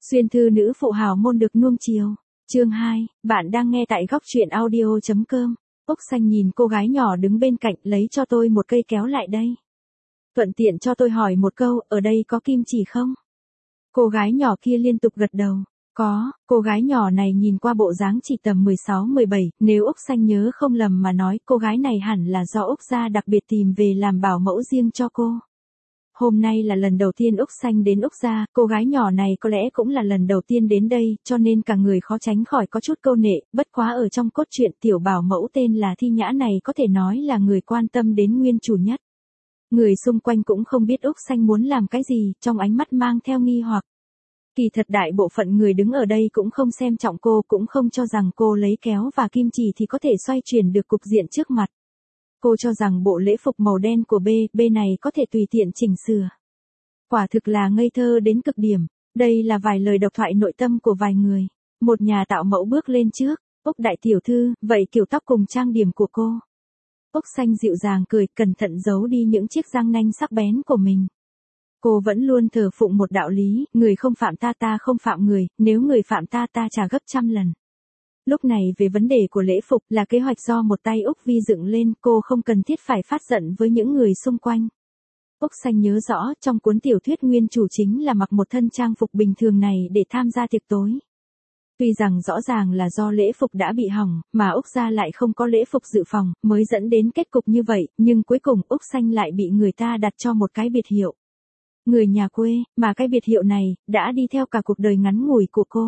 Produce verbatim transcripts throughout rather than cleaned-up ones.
Xuyên thư nữ phụ hào môn được nuông chiều. Chương hai, bạn đang nghe tại góc truyện audio.com. Úc Xanh nhìn cô gái nhỏ đứng bên cạnh, lấy cho tôi một cây kéo lại đây. Thuận tiện cho tôi hỏi một câu, ở đây có kim chỉ không? Cô gái nhỏ kia liên tục gật đầu. Có, cô gái nhỏ này nhìn qua bộ dáng chỉ tầm mười sáu mười bảy, nếu Úc Xanh nhớ không lầm mà nói, cô gái này hẳn là do Úc gia đặc biệt tìm về làm bảo mẫu riêng cho cô. Hôm nay là lần đầu tiên Úc Xanh đến Úc gia, cô gái nhỏ này có lẽ cũng là lần đầu tiên đến đây, cho nên cả người khó tránh khỏi có chút câu nệ, bất quá ở trong cốt truyện tiểu bảo mẫu tên là Thi Nhã này có thể nói là người quan tâm đến nguyên chủ nhất. Người xung quanh cũng không biết Úc Xanh muốn làm cái gì, trong ánh mắt mang theo nghi hoặc. Kỳ thật đại bộ phận người đứng ở đây cũng không xem trọng cô, cũng không cho rằng cô lấy kéo và kim chỉ thì có thể xoay chuyển được cục diện trước mặt. Cô cho rằng bộ lễ phục màu đen của B, B này có thể tùy tiện chỉnh sửa. Quả thực là ngây thơ đến cực điểm. Đây là vài lời độc thoại nội tâm của vài người. Một nhà tạo mẫu bước lên trước. Úc đại tiểu thư, vậy kiểu tóc cùng trang điểm của cô. Úc Xanh dịu dàng cười, cẩn thận giấu đi những chiếc răng nanh sắc bén của mình. Cô vẫn luôn thờ phụng một đạo lý, người không phạm ta ta không phạm người, nếu người phạm ta ta trả gấp trăm lần. Lúc này về vấn đề của lễ phục là kế hoạch do một tay Úc Vi dựng lên, cô không cần thiết phải phát giận với những người xung quanh. Úc Xanh nhớ rõ, trong cuốn tiểu thuyết nguyên chủ chính là mặc một thân trang phục bình thường này để tham gia tiệc tối. Tuy rằng rõ ràng là do lễ phục đã bị hỏng, mà Úc gia lại không có lễ phục dự phòng, mới dẫn đến kết cục như vậy, nhưng cuối cùng Úc Xanh lại bị người ta đặt cho một cái biệt hiệu. Người nhà quê, mà cái biệt hiệu này, đã đi theo cả cuộc đời ngắn ngủi của cô.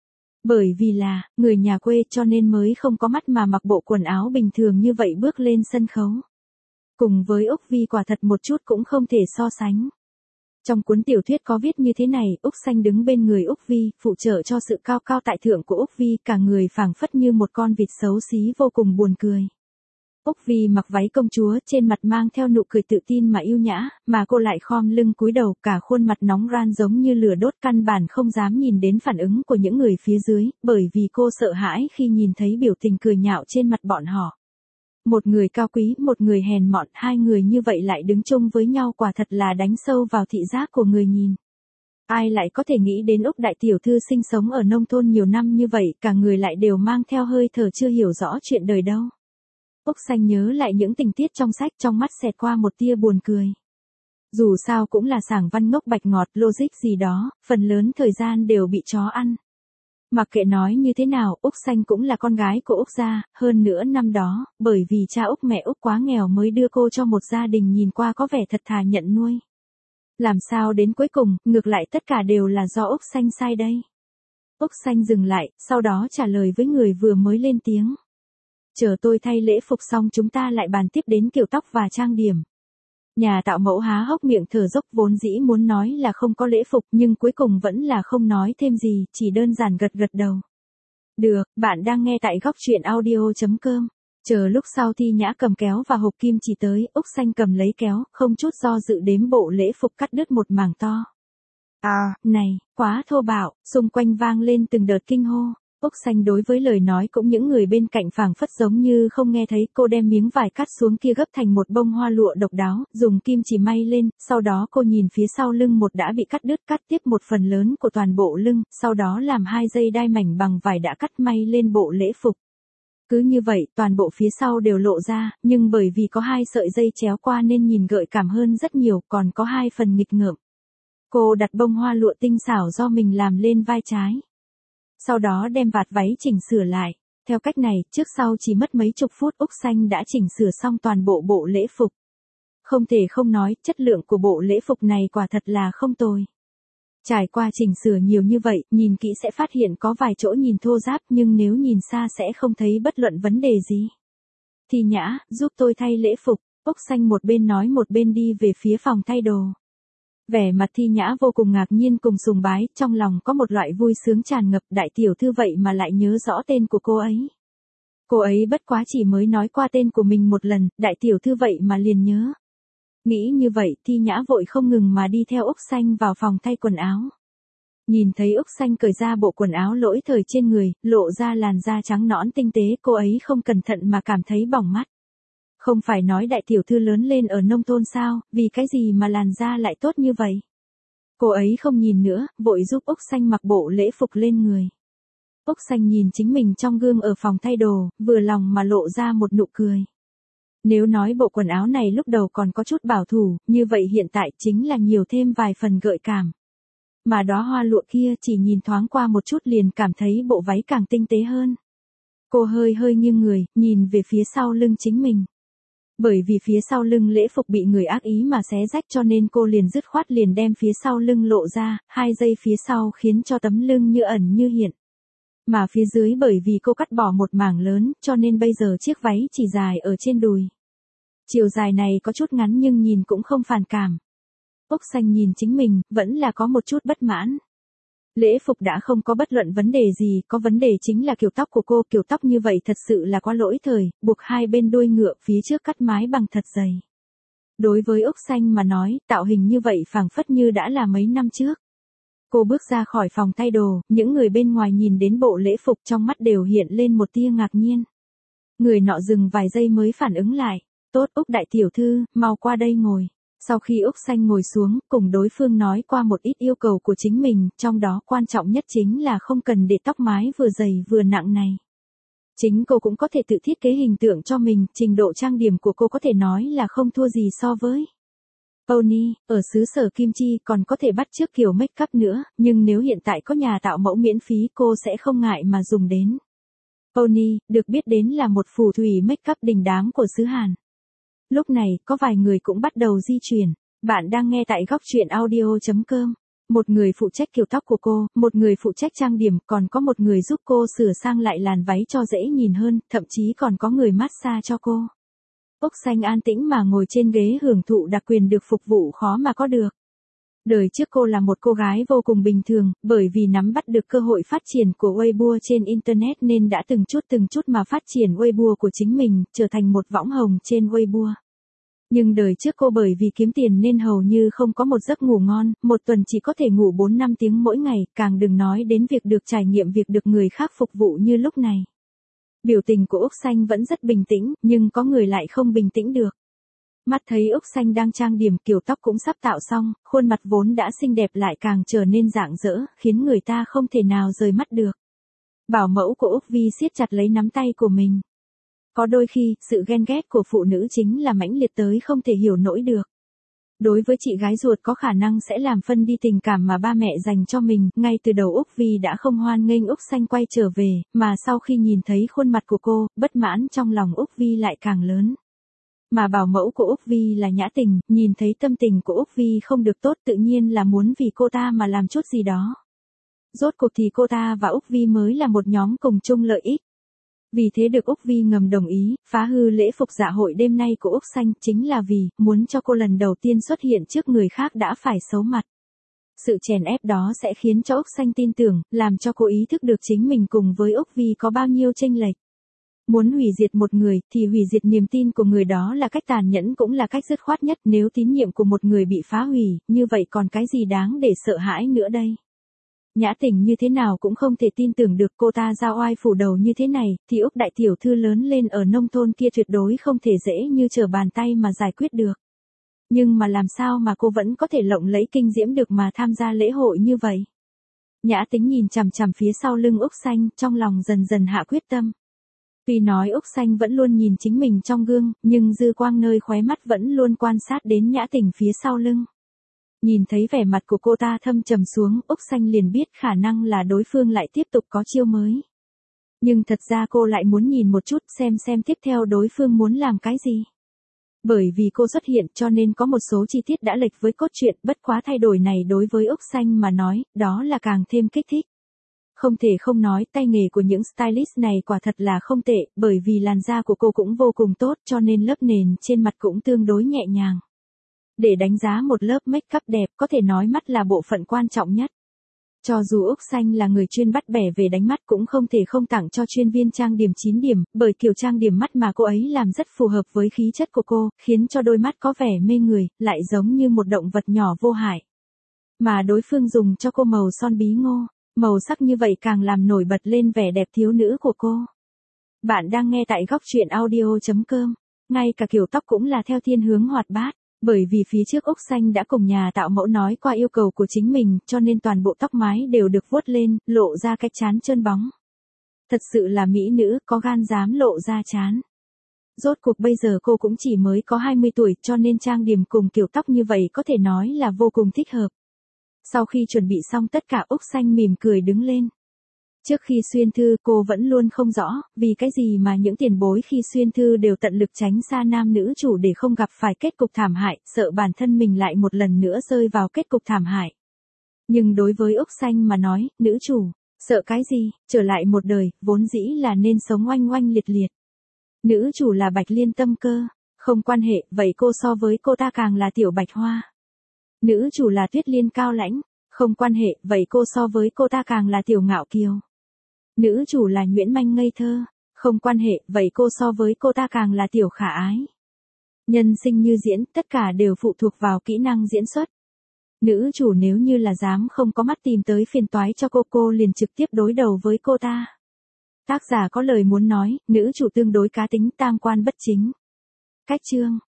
Bởi vì là, người nhà quê cho nên mới không có mắt mà mặc bộ quần áo bình thường như vậy bước lên sân khấu. Cùng với Úc Vi quả thật một chút cũng không thể so sánh. Trong cuốn tiểu thuyết có viết như thế này, Úc Xanh đứng bên người Úc Vi, phụ trợ cho sự cao cao tại thượng của Úc Vi, cả người phảng phất như một con vịt xấu xí vô cùng buồn cười. Úc Vi mặc váy công chúa, trên mặt mang theo nụ cười tự tin mà yêu nhã, mà cô lại khom lưng cúi đầu, cả khuôn mặt nóng ran giống như lửa đốt, căn bản không dám nhìn đến phản ứng của những người phía dưới, bởi vì cô sợ hãi khi nhìn thấy biểu tình cười nhạo trên mặt bọn họ. Một người cao quý, một người hèn mọn, hai người như vậy lại đứng chung với nhau quả thật là đánh sâu vào thị giác của người nhìn. Ai lại có thể nghĩ đến Úc đại tiểu thư sinh sống ở nông thôn nhiều năm như vậy, cả người lại đều mang theo hơi thở chưa hiểu rõ chuyện đời đâu. Úc Xanh nhớ lại những tình tiết trong sách, trong mắt xẹt qua một tia buồn cười. Dù sao cũng là sảng văn ngốc bạch ngọt, logic gì đó, phần lớn thời gian đều bị chó ăn. Mặc kệ nói như thế nào, Úc Xanh cũng là con gái của Úc gia, hơn nữa năm đó, bởi vì cha Úc mẹ Úc quá nghèo mới đưa cô cho một gia đình nhìn qua có vẻ thật thà nhận nuôi. Làm sao đến cuối cùng, ngược lại tất cả đều là do Úc Xanh sai đây. Úc Xanh dừng lại, sau đó trả lời với người vừa mới lên tiếng. Chờ tôi thay lễ phục xong chúng ta lại bàn tiếp đến kiểu tóc và trang điểm. Nhà tạo mẫu há hốc miệng thở dốc, vốn dĩ muốn nói là không có lễ phục nhưng cuối cùng vẫn là không nói thêm gì, chỉ đơn giản gật gật đầu. Được, bạn đang nghe tại góc truyện audio.com. Chờ lúc sau Thi Nhã cầm kéo và hộp kim chỉ tới, Úc Xanh cầm lấy kéo, không chút do dự đếm bộ lễ phục cắt đứt một mảng to. À, này, quá thô bạo, xung quanh vang lên từng đợt kinh hô. Úc Xanh đối với lời nói cũng những người bên cạnh phảng phất giống như không nghe thấy, cô đem miếng vải cắt xuống kia gấp thành một bông hoa lụa độc đáo, dùng kim chỉ may lên, sau đó cô nhìn phía sau lưng một đã bị cắt đứt, cắt tiếp một phần lớn của toàn bộ lưng, sau đó làm hai dây đai mảnh bằng vải đã cắt may lên bộ lễ phục. Cứ như vậy, toàn bộ phía sau đều lộ ra, nhưng bởi vì có hai sợi dây chéo qua nên nhìn gợi cảm hơn rất nhiều, còn có hai phần nghịch ngợm. Cô đặt bông hoa lụa tinh xảo do mình làm lên vai trái. Sau đó đem vạt váy chỉnh sửa lại. Theo cách này, trước sau chỉ mất mấy chục phút Úc Xanh đã chỉnh sửa xong toàn bộ bộ lễ phục. Không thể không nói, chất lượng của bộ lễ phục này quả thật là không tồi. Trải qua chỉnh sửa nhiều như vậy, nhìn kỹ sẽ phát hiện có vài chỗ nhìn thô ráp nhưng nếu nhìn xa sẽ không thấy bất luận vấn đề gì. Thi Nhã, giúp tôi thay lễ phục, Úc Xanh một bên nói một bên đi về phía phòng thay đồ. Vẻ mặt Thi Nhã vô cùng ngạc nhiên cùng sùng bái, trong lòng có một loại vui sướng tràn ngập, đại tiểu thư vậy mà lại nhớ rõ tên của cô ấy. Cô ấy bất quá chỉ mới nói qua tên của mình một lần, đại tiểu thư vậy mà liền nhớ. Nghĩ như vậy, Thi Nhã vội không ngừng mà đi theo Úc Xanh vào phòng thay quần áo. Nhìn thấy Úc Xanh cởi ra bộ quần áo lỗi thời trên người, lộ ra làn da trắng nõn tinh tế, cô ấy không cẩn thận mà cảm thấy bỏng mắt. Không phải nói đại tiểu thư lớn lên ở nông thôn sao, vì cái gì mà làn da lại tốt như vậy? Cô ấy không nhìn nữa, vội giúp Úc Xanh mặc bộ lễ phục lên người. Úc Xanh nhìn chính mình trong gương ở phòng thay đồ, vừa lòng mà lộ ra một nụ cười. Nếu nói bộ quần áo này lúc đầu còn có chút bảo thủ, như vậy hiện tại chính là nhiều thêm vài phần gợi cảm. Mà đóa hoa lụa kia chỉ nhìn thoáng qua một chút liền cảm thấy bộ váy càng tinh tế hơn. Cô hơi hơi nghiêng người, nhìn về phía sau lưng chính mình. Bởi vì phía sau lưng lễ phục bị người ác ý mà xé rách cho nên cô liền dứt khoát liền đem phía sau lưng lộ ra, hai dây phía sau khiến cho tấm lưng như ẩn như hiện. Mà phía dưới bởi vì cô cắt bỏ một mảng lớn, cho nên bây giờ chiếc váy chỉ dài ở trên đùi. Chiều dài này có chút ngắn nhưng nhìn cũng không phản cảm. Úc Xanh nhìn chính mình, vẫn là có một chút bất mãn. Lễ phục đã không có bất luận vấn đề gì, có vấn đề chính là kiểu tóc của cô, kiểu tóc như vậy thật sự là quá lỗi thời, buộc hai bên đuôi ngựa phía trước cắt mái bằng thật dày. Đối với Úc Xanh mà nói, tạo hình như vậy phảng phất như đã là mấy năm trước. Cô bước ra khỏi phòng thay đồ, những người bên ngoài nhìn đến bộ lễ phục trong mắt đều hiện lên một tia ngạc nhiên. Người nọ dừng vài giây mới phản ứng lại. Tốt Úc đại tiểu thư, mau qua đây ngồi. Sau khi Úc Xanh ngồi xuống, cùng đối phương nói qua một ít yêu cầu của chính mình, trong đó quan trọng nhất chính là không cần để tóc mái vừa dày vừa nặng này. Chính cô cũng có thể tự thiết kế hình tượng cho mình, trình độ trang điểm của cô có thể nói là không thua gì so với Pony, ở xứ sở Kim Chi còn có thể bắt chước kiểu make up nữa, nhưng nếu hiện tại có nhà tạo mẫu miễn phí cô sẽ không ngại mà dùng đến. Pony, được biết đến là một phù thủy make up đình đám của xứ Hàn. Lúc này, có vài người cũng bắt đầu di chuyển. Bạn đang nghe tại góc truyện audio chấm com. Một người phụ trách kiểu tóc của cô, một người phụ trách trang điểm, còn có một người giúp cô sửa sang lại làn váy cho dễ nhìn hơn, thậm chí còn có người massage cho cô. Úc Xanh an tĩnh mà ngồi trên ghế hưởng thụ đặc quyền được phục vụ khó mà có được. Đời trước cô là một cô gái vô cùng bình thường, bởi vì nắm bắt được cơ hội phát triển của Weibo trên Internet nên đã từng chút từng chút mà phát triển Weibo của chính mình, trở thành một võng hồng trên Weibo. Nhưng đời trước cô bởi vì kiếm tiền nên hầu như không có một giấc ngủ ngon, một tuần chỉ có thể ngủ bốn năm tiếng mỗi ngày, càng đừng nói đến việc được trải nghiệm việc được người khác phục vụ như lúc này. Biểu tình của Úc Xanh vẫn rất bình tĩnh, nhưng có người lại không bình tĩnh được. Mắt thấy Úc Xanh đang trang điểm, kiểu tóc cũng sắp tạo xong, khuôn mặt vốn đã xinh đẹp lại càng trở nên rạng rỡ, khiến người ta không thể nào rời mắt được. Bảo mẫu của Úc Vi siết chặt lấy nắm tay của mình. Có đôi khi, sự ghen ghét của phụ nữ chính là mãnh liệt tới không thể hiểu nổi được. Đối với chị gái ruột có khả năng sẽ làm phân đi tình cảm mà ba mẹ dành cho mình, ngay từ đầu Úc Vi đã không hoan nghênh Úc Xanh quay trở về, mà sau khi nhìn thấy khuôn mặt của cô, bất mãn trong lòng Úc Vi lại càng lớn. Mà bảo mẫu của Úc Vi là Nhã Tình, nhìn thấy tâm tình của Úc Vi không được tốt tự nhiên là muốn vì cô ta mà làm chút gì đó. Rốt cuộc thì cô ta và Úc Vi mới là một nhóm cùng chung lợi ích. Vì thế được Úc Vi ngầm đồng ý, phá hư lễ phục dạ hội đêm nay của Úc Xanh chính là vì muốn cho cô lần đầu tiên xuất hiện trước người khác đã phải xấu mặt. Sự chèn ép đó sẽ khiến cho Úc Xanh tin tưởng, làm cho cô ý thức được chính mình cùng với Úc Vi có bao nhiêu chênh lệch. Muốn hủy diệt một người thì hủy diệt niềm tin của người đó là cách tàn nhẫn cũng là cách dứt khoát nhất, nếu tín nhiệm của một người bị phá hủy, như vậy còn cái gì đáng để sợ hãi nữa đây. Nhã Tình như thế nào cũng không thể tin tưởng được cô ta giao oai phủ đầu như thế này, thì Úc đại tiểu thư lớn lên ở nông thôn kia tuyệt đối không thể dễ như trở bàn tay mà giải quyết được. Nhưng mà làm sao mà cô vẫn có thể lộng lẫy kinh diễm được mà tham gia lễ hội như vậy? Nhã Tính nhìn chằm chằm phía sau lưng Úc Xanh, trong lòng dần dần hạ quyết tâm. Tuy nói Úc Xanh vẫn luôn nhìn chính mình trong gương, nhưng dư quang nơi khóe mắt vẫn luôn quan sát đến Nhã Tình phía sau lưng. Nhìn thấy vẻ mặt của cô ta thâm trầm xuống, Úc Xanh liền biết khả năng là đối phương lại tiếp tục có chiêu mới. Nhưng thật ra cô lại muốn nhìn một chút xem xem tiếp theo đối phương muốn làm cái gì. Bởi vì cô xuất hiện cho nên có một số chi tiết đã lệch với cốt truyện, bất quá thay đổi này đối với Úc Xanh mà nói, đó là càng thêm kích thích. Không thể không nói tay nghề của những stylist này quả thật là không tệ, bởi vì làn da của cô cũng vô cùng tốt cho nên lớp nền trên mặt cũng tương đối nhẹ nhàng. Để đánh giá một lớp make up đẹp có thể nói mắt là bộ phận quan trọng nhất. Cho dù Úc Xanh là người chuyên bắt bẻ về đánh mắt cũng không thể không tặng cho chuyên viên trang điểm chín điểm, bởi kiểu trang điểm mắt mà cô ấy làm rất phù hợp với khí chất của cô, khiến cho đôi mắt có vẻ mê người, lại giống như một động vật nhỏ vô hại. Mà đối phương dùng cho cô màu son bí ngô, màu sắc như vậy càng làm nổi bật lên vẻ đẹp thiếu nữ của cô. Bạn đang nghe tại góc truyện audio chấm com, ngay cả kiểu tóc cũng là theo thiên hướng hoạt bát. Bởi vì phía trước Úc Xanh đã cùng nhà tạo mẫu nói qua yêu cầu của chính mình, cho nên toàn bộ tóc mái đều được vuốt lên, lộ ra cái trán trơn bóng. Thật sự là mỹ nữ, có gan dám lộ ra trán. Rốt cuộc bây giờ cô cũng chỉ mới có hai mươi tuổi, cho nên trang điểm cùng kiểu tóc như vậy có thể nói là vô cùng thích hợp. Sau khi chuẩn bị xong tất cả, Úc Xanh mỉm cười đứng lên. Trước khi xuyên thư cô vẫn luôn không rõ, vì cái gì mà những tiền bối khi xuyên thư đều tận lực tránh xa nam nữ chủ để không gặp phải kết cục thảm hại, sợ bản thân mình lại một lần nữa rơi vào kết cục thảm hại. Nhưng đối với Úc Xanh mà nói, nữ chủ, sợ cái gì, trở lại một đời, vốn dĩ là nên sống oanh oanh liệt liệt. Nữ chủ là Bạch Liên Tâm Cơ, không quan hệ, vậy cô so với cô ta càng là Tiểu Bạch Hoa. Nữ chủ là Tuyết Liên Cao Lãnh, không quan hệ, vậy cô so với cô ta càng là Tiểu Ngạo Kiều. Nữ chủ là Nhuyễn Manh Ngây Thơ, không quan hệ, vậy cô so với cô ta càng là Tiểu Khả Ái. Nhân sinh như diễn, tất cả đều phụ thuộc vào kỹ năng diễn xuất. Nữ chủ nếu như là dám không có mắt tìm tới phiền toái cho cô, cô liền trực tiếp đối đầu với cô ta. Tác giả có lời muốn nói, nữ chủ tương đối cá tính, tam quan bất chính. Cách chương